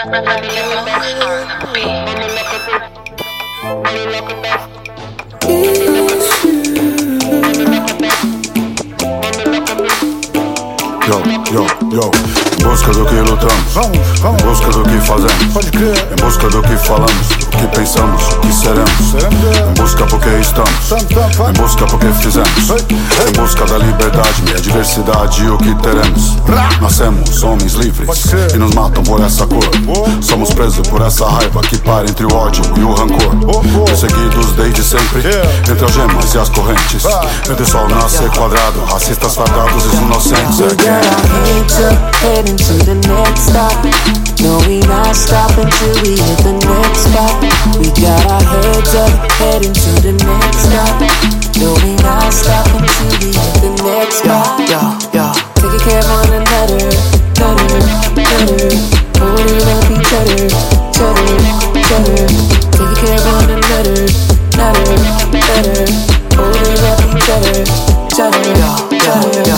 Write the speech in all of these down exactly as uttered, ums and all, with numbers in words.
Yo, yo, yo. Em busca do que lutamos, Vamos, vamos. em busca do que fazemos, Pode crer. em busca do que falamos, do que pensamos, do que seremos, Seremos. em busca porque estamos, Tam, tam, tam. em busca porque fizemos, em busca da liberdade e a diversidade e o que teremos. Nascemos homens livres Pode crer. e nos matam por essa cor. Somos presos por essa raiva que para entre o ódio e o rancor. Perseguidos desde sempre, Yeah. entre algemas e as correntes, entre o sol nascer quadrado, racistas fardados e inocentes. We got our hands up, heading to the next stop. No, we not stopping till we hit the next spot. We got our heads up, heading to the next stop. No, we not stopping till we hit the next spot. Yo, yo, yo. Taking care of one another, another, another. Holding up each other, each other, each other. Taking care of one another, another, another. Holding up each other, each other, each other.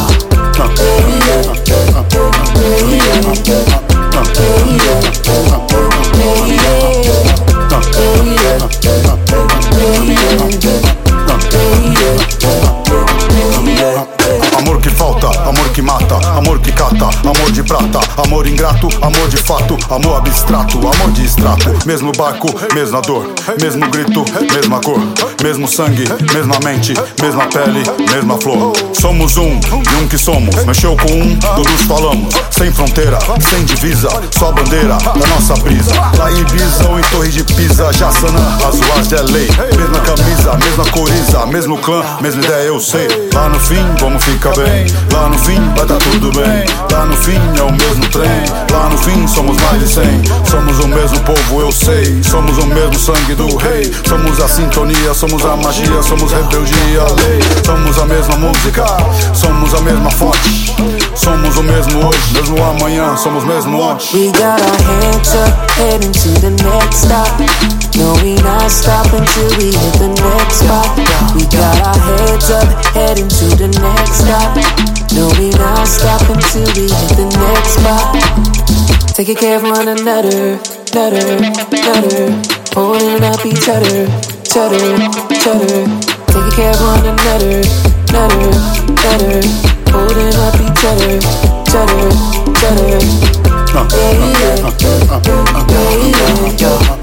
Amor que falta, amor que mata, amor que cata, amor de prata, amor ingrato, amor de fato, amor abstrato, amor de extrato. Mesmo barco, mesma dor, mesmo grito, mesma cor, mesmo sangue, mesma mente, mesma pele, mesma flor. Somos um, e um que somos, mexeu com um, todos falamos. Sem fronteira, sem divisa, só bandeira da nossa brisa. Lá em Ibiza ou em Torre de Pisa, Jassanã, as ruas de L A. Mesma camisa, mesma coriza, mesmo clã, mesma ideia eu sei. Lá no fim, vamos ficar bem. Lá no fim, vai dar tudo bem. Lá no fim, é o mesmo trem. Lá no fim, somos mais de cem. Somos o mesmo povo, eu sei. Somos o mesmo sangue do rei. Somos a sintonia, somos a magia, somos rebeldia, a lei. Somos a mesma música, somos a mesma fonte. Somos o mesmo hoje, mesmo amanhã, somos mesmo ontem. We got our hands up, heading to the next stop. No, we not stopping till we hit the next spot. We got our heads up, heading to the next stop. No, we not stopping till we hit the next spot. Taking care of one another, another, another. Holding up each other, each other, each other. Taking care of one another, another, another. Holding up each other, each other, each other. Yeah, yeah, yeah, yeah.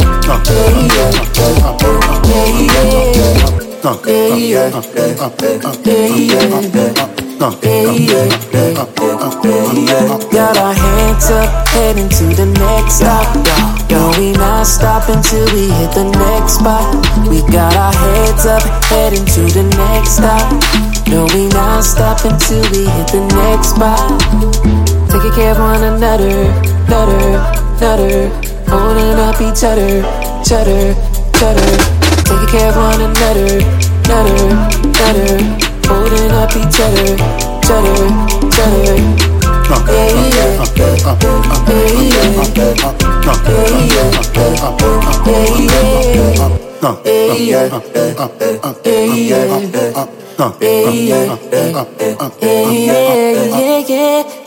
Got our hands up, heading to the next stop. No, we not stopping till we hit the next spot. We got our heads up, heading to the next stop. No, we not stopping till we hit the next spot. Taking care of one another, another, another. Holding up each other, each other, each other. Taking care of one another, another, another. Holding up each other, each other, each other. Yeah, yeah, yeah, yeah, yeah, yeah, yeah, yeah, yeah.